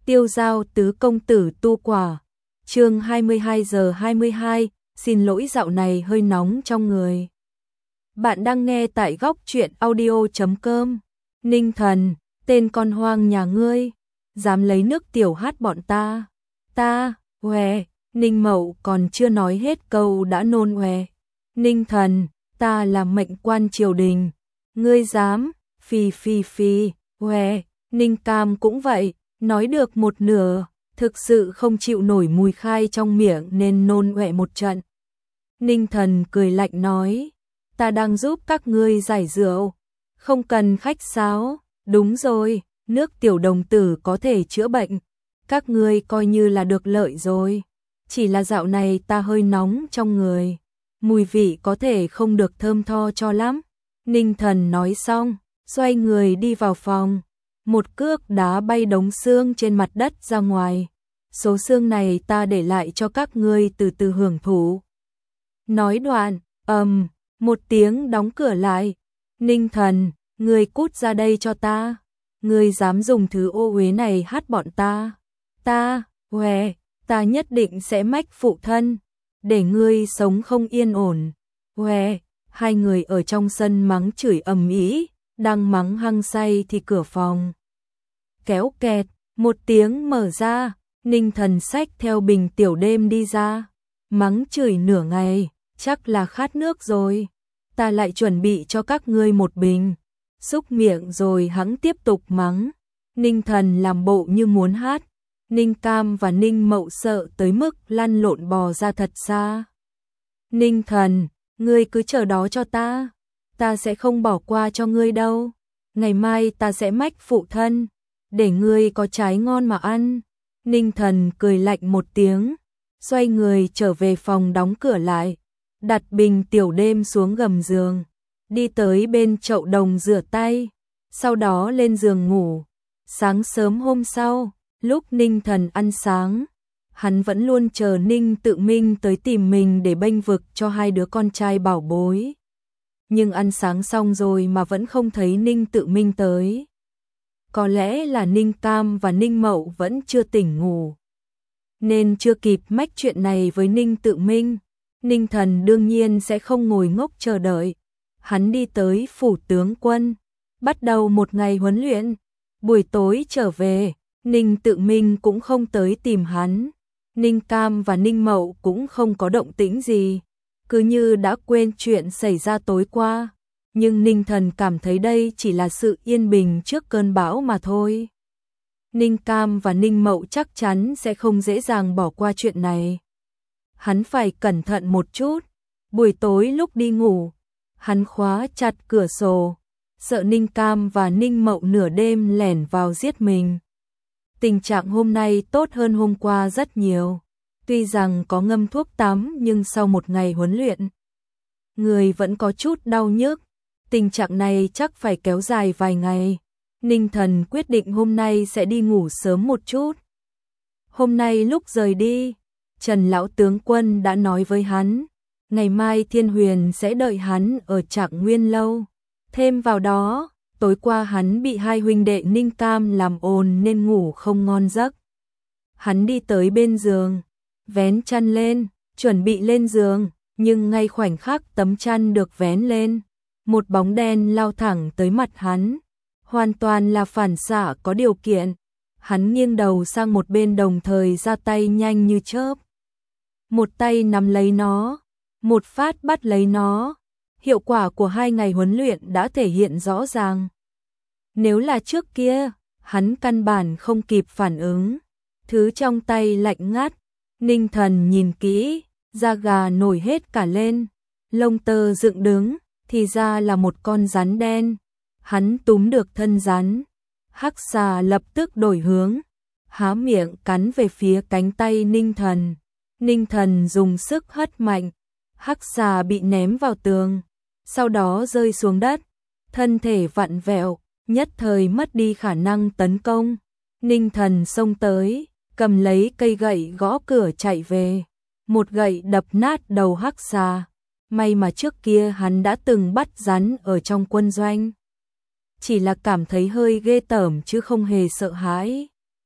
Tiêu giao tứ công tử tu quả. Chương 22:22, xin lỗi dạo này hơi nóng trong người. Bạn đang nghe tại góc truyện audio.com. Ninh Thần, tên con hoang nhà ngươi, dám lấy nước tiểu hát bọn ta. Ta, hoe, Ninh Mậu còn chưa nói hết câu đã nôn hoe. Ninh Thần, ta là mệnh quan triều đình, ngươi dám, phi phi phi, hoe, Ninh Cam cũng vậy, nói được một nửa, thực sự không chịu nổi mùi khai trong miệng nên nôn hoe một trận. Ninh Thần cười lạnh nói, ta đang giúp các ngươi giải rượu, không cần khách sáo, đúng rồi, nước tiểu đồng tử có thể chữa bệnh, các ngươi coi như là được lợi rồi, chỉ là dạo này ta hơi nóng trong người, mùi vị có thể không được thơm tho cho lắm. Ninh Thần nói xong, xoay người đi vào phòng, một cước đá bay đống xương trên mặt đất ra ngoài, số xương này ta để lại cho các ngươi từ từ hưởng thụ. Nói đoạn, một tiếng đóng cửa lại. Ninh Thần, ngươi cút ra đây cho ta. Ngươi dám dùng thứ ô uế này hát bọn ta. Ta, hoe, ta nhất định sẽ mách phụ thân, để ngươi sống không yên ổn. Hoe, hai người ở trong sân mắng chửi ầm ĩ, đang mắng hăng say thì cửa phòng kéo kẹt, một tiếng mở ra, Ninh Thần xách theo bình tiểu đêm đi ra, mắng chửi nửa ngày, chắc là khát nước rồi, ta lại chuẩn bị cho các ngươi một bình. Xúc miệng rồi hắn tiếp tục mắng. Ninh Thần làm bộ như muốn hát, Ninh Cam và Ninh Mậu sợ tới mức lăn lộn bò ra thật xa. Ninh Thần, ngươi cứ chờ đó cho ta sẽ không bỏ qua cho ngươi đâu, ngày mai ta sẽ mách phụ thân, để ngươi có trái ngon mà ăn. Ninh Thần cười lạnh một tiếng, xoay người trở về phòng đóng cửa lại, đặt bình tiểu đêm xuống gầm giường, đi tới bên chậu đồng rửa tay, sau đó lên giường ngủ. Sáng sớm hôm sau, lúc Ninh Thần ăn sáng, hắn vẫn luôn chờ Ninh Tự Minh tới tìm mình để bênh vực cho hai đứa con trai bảo bối. Nhưng ăn sáng xong rồi mà vẫn không thấy Ninh Tự Minh tới. Có lẽ là Ninh Cam và Ninh Mậu vẫn chưa tỉnh ngủ, nên chưa kịp mách chuyện này với Ninh Tự Minh. Ninh Thần đương nhiên sẽ không ngồi ngốc chờ đợi. Hắn đi tới phủ tướng quân, bắt đầu một ngày huấn luyện. Buổi tối trở về, Ninh Tự Minh cũng không tới tìm hắn. Ninh Cam và Ninh Mậu cũng không có động tĩnh gì, cứ như đã quên chuyện xảy ra tối qua. Nhưng Ninh Thần cảm thấy đây chỉ là sự yên bình trước cơn bão mà thôi. Ninh Cam và Ninh Mậu chắc chắn sẽ không dễ dàng bỏ qua chuyện này. Hắn phải cẩn thận một chút. Buổi tối lúc đi ngủ, hắn khóa chặt cửa sổ, sợ Ninh Cam và Ninh Mậu nửa đêm lẻn vào giết mình. Tình trạng hôm nay tốt hơn hôm qua rất nhiều. Tuy rằng có ngâm thuốc tắm nhưng sau một ngày huấn luyện, người vẫn có chút đau nhức. Tình trạng này chắc phải kéo dài vài ngày. Ninh Thần quyết định hôm nay sẽ đi ngủ sớm một chút. Hôm nay lúc rời đi, Trần Lão Tướng Quân đã nói với hắn, ngày mai Thiên Huyền sẽ đợi hắn ở Trạng Nguyên Lâu. Thêm vào đó, tối qua hắn bị hai huynh đệ Ninh Cam làm ồn nên ngủ không ngon giấc. Hắn đi tới bên giường, vén chăn lên, chuẩn bị lên giường, nhưng ngay khoảnh khắc tấm chăn được vén lên, một bóng đen lao thẳng tới mặt hắn, hoàn toàn là phản xạ có điều kiện. Hắn nghiêng đầu sang một bên đồng thời ra tay nhanh như chớp. Một tay nắm lấy nó, một phát bắt lấy nó. Hiệu quả của 2 ngày huấn luyện đã thể hiện rõ ràng. Nếu là trước kia, hắn căn bản không kịp phản ứng. Thứ trong tay lạnh ngắt, Ninh Thần nhìn kỹ, da gà nổi hết cả lên, lông tơ dựng đứng, thì ra là một con rắn đen. Hắn túm được thân rắn, hắc xà lập tức đổi hướng, há miệng cắn về phía cánh tay Ninh Thần. Ninh Thần dùng sức hất mạnh, hắc xà bị ném vào tường, sau đó rơi xuống đất, thân thể vặn vẹo, nhất thời mất đi khả năng tấn công. Ninh Thần xông tới, cầm lấy cây gậy gõ cửa chạy về, một gậy đập nát đầu hắc xà. May mà trước kia hắn đã từng bắt rắn ở trong quân doanh, chỉ là cảm thấy hơi ghê tởm chứ không hề sợ hãi.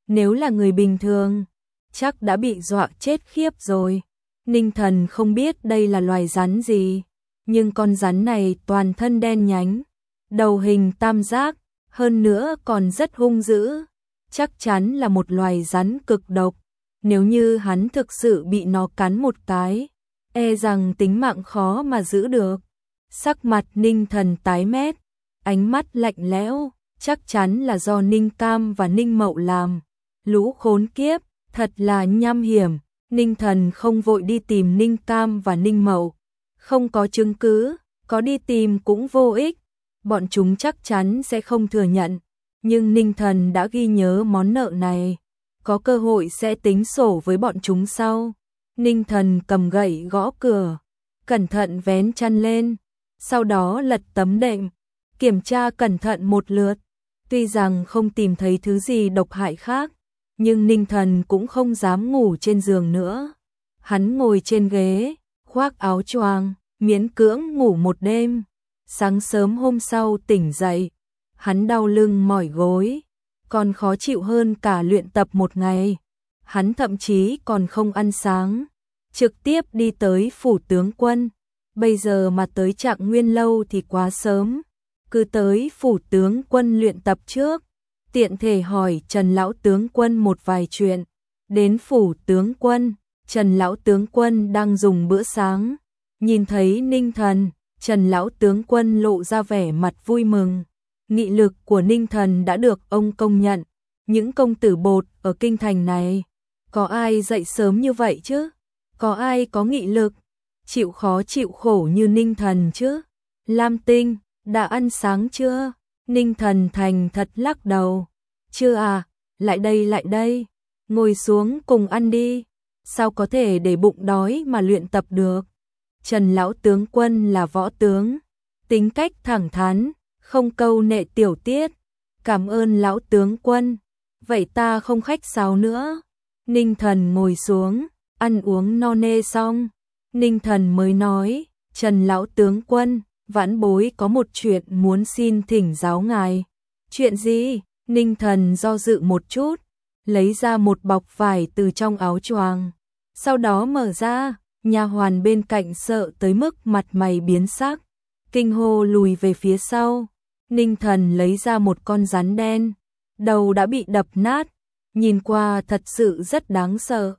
Nếu là người bình thường, chắc đã bị dọa chết khiếp rồi. Ninh Thần không biết đây là loài rắn gì, nhưng con rắn này toàn thân đen nhánh, đầu hình tam giác, hơn nữa còn rất hung dữ. Chắc chắn là một loài rắn cực độc. Nếu như hắn thực sự bị nó cắn một cái, e rằng tính mạng khó mà giữ được. Sắc mặt Ninh Thần tái mét, ánh mắt lạnh lẽo, chắc chắn là do Ninh Cam và Ninh Mậu làm. Lũ khốn kiếp, thật là nham hiểm. Ninh Thần không vội đi tìm Ninh Cam và Ninh Mậu. Không có chứng cứ, có đi tìm cũng vô ích. Bọn chúng chắc chắn sẽ không thừa nhận. Nhưng Ninh Thần đã ghi nhớ món nợ này, có cơ hội sẽ tính sổ với bọn chúng sau. Ninh Thần cầm gậy gõ cửa, cẩn thận vén chăn lên, sau đó lật tấm đệm, kiểm tra cẩn thận một lượt. Tuy rằng không tìm thấy thứ gì độc hại khác, nhưng Ninh Thần cũng không dám ngủ trên giường nữa. Hắn ngồi trên ghế, khoác áo choàng, miễn cưỡng ngủ một đêm. Sáng sớm hôm sau tỉnh dậy, hắn đau lưng mỏi gối, còn khó chịu hơn cả luyện tập một ngày. Hắn thậm chí còn không ăn sáng, trực tiếp đi tới phủ tướng quân. Bây giờ mà tới Trạng Nguyên lâu thì quá sớm, cứ tới phủ tướng quân luyện tập trước, tiện thể hỏi Trần lão tướng quân một vài chuyện. Đến phủ tướng quân, Trần lão tướng quân đang dùng bữa sáng, nhìn thấy Ninh Thần, Trần lão tướng quân lộ ra vẻ mặt vui mừng. Nghị lực của Ninh Thần đã được ông công nhận. Những công tử bột ở kinh thành này, có ai dậy sớm như vậy chứ? Có ai có nghị lực, chịu khó chịu khổ như Ninh Thần chứ? Lam Tinh, đã ăn sáng chưa? Ninh Thần thành thật lắc đầu. Chưa à, lại đây, ngồi xuống cùng ăn đi. Sao có thể để bụng đói mà luyện tập được? Trần lão tướng quân là võ tướng, tính cách thẳng thắn, không câu nệ tiểu tiết. Cảm ơn lão tướng quân, vậy ta không khách sáo nữa. Ninh Thần ngồi xuống, ăn uống no nê xong, Ninh Thần mới nói, Trần lão tướng quân, vãn bối có một chuyện muốn xin thỉnh giáo ngài. Chuyện gì? Ninh Thần do dự một chút, lấy ra một bọc vải từ trong áo choàng, sau đó mở ra. Nha hoàn bên cạnh sợ tới mức mặt mày biến sắc, kinh hô lùi về phía sau. Ninh Thần lấy ra một con rắn đen, đầu đã bị đập nát, nhìn qua thật sự rất đáng sợ.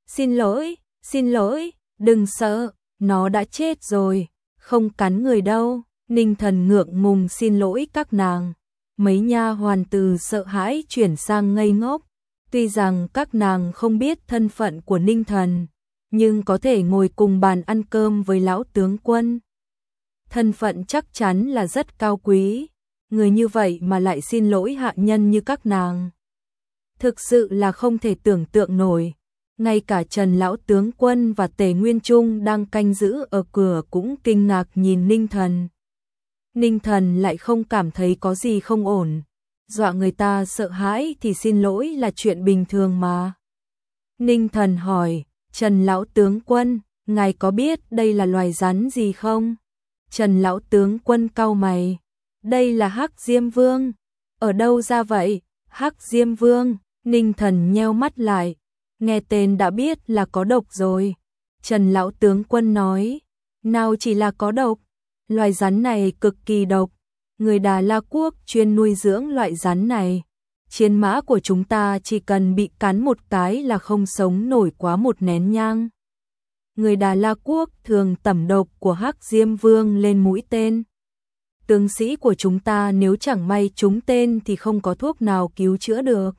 Xin lỗi, đừng sợ, nó đã chết rồi, không cắn người đâu. Ninh Thần ngượng ngùng xin lỗi các nàng. Mấy nha hoàn từ sợ hãi chuyển sang ngây ngốc. Tuy rằng các nàng không biết thân phận của Ninh Thần, nhưng có thể ngồi cùng bàn ăn cơm với lão tướng quân. Thân phận chắc chắn là rất cao quý, người như vậy mà lại xin lỗi hạ nhân như các nàng. Thực sự là không thể tưởng tượng nổi. Ngay cả Trần lão tướng quân và Tề Nguyên Trung đang canh giữ ở cửa cũng kinh ngạc nhìn Ninh Thần. Ninh Thần lại không cảm thấy có gì không ổn. Dọa người ta sợ hãi thì xin lỗi là chuyện bình thường mà. Ninh Thần hỏi, Trần lão tướng quân, ngài có biết đây là loài rắn gì không? Trần lão tướng quân cau mày, đây là Hắc Diêm Vương. Ở đâu ra vậy? Hắc Diêm Vương. Ninh Thần nheo mắt lại, nghe tên đã biết là có độc rồi. Trần lão tướng quân nói, nào chỉ là có độc, loài rắn này cực kỳ độc. Người Đà La Quốc chuyên nuôi dưỡng loại rắn này. Chiến mã của chúng ta chỉ cần bị cắn một cái là không sống nổi quá một nén nhang. Người Đà La Quốc thường tẩm độc của Hắc Diêm Vương lên mũi tên. Tướng sĩ của chúng ta nếu chẳng may trúng tên thì không có thuốc nào cứu chữa được,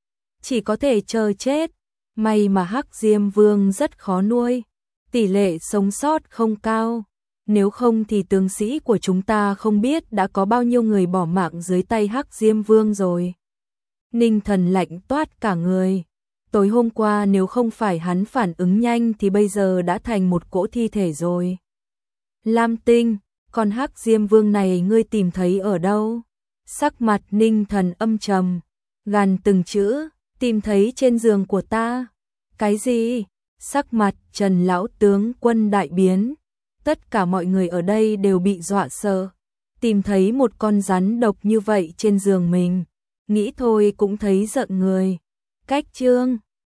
chỉ có thể chờ chết. May mà Hắc Diêm Vương rất khó nuôi, tỷ lệ sống sót không cao. Nếu không thì tướng sĩ của chúng ta không biết đã có bao nhiêu người bỏ mạng dưới tay Hắc Diêm Vương rồi. Ninh Thần lạnh toát cả người. Tối hôm qua nếu không phải hắn phản ứng nhanh thì bây giờ đã thành một cỗ thi thể rồi. Lam Tinh, con Hắc Diêm Vương này ngươi tìm thấy ở đâu? Sắc mặt Ninh Thần âm trầm, gằn từng chữ, tìm thấy trên giường của ta. Cái gì? Sắc mặt Trần lão tướng quân đại biến. Tất cả mọi người ở đây đều bị dọa sợ. Tìm thấy một con rắn độc như vậy trên giường mình, nghĩ thôi cũng thấy giận người. Cách chương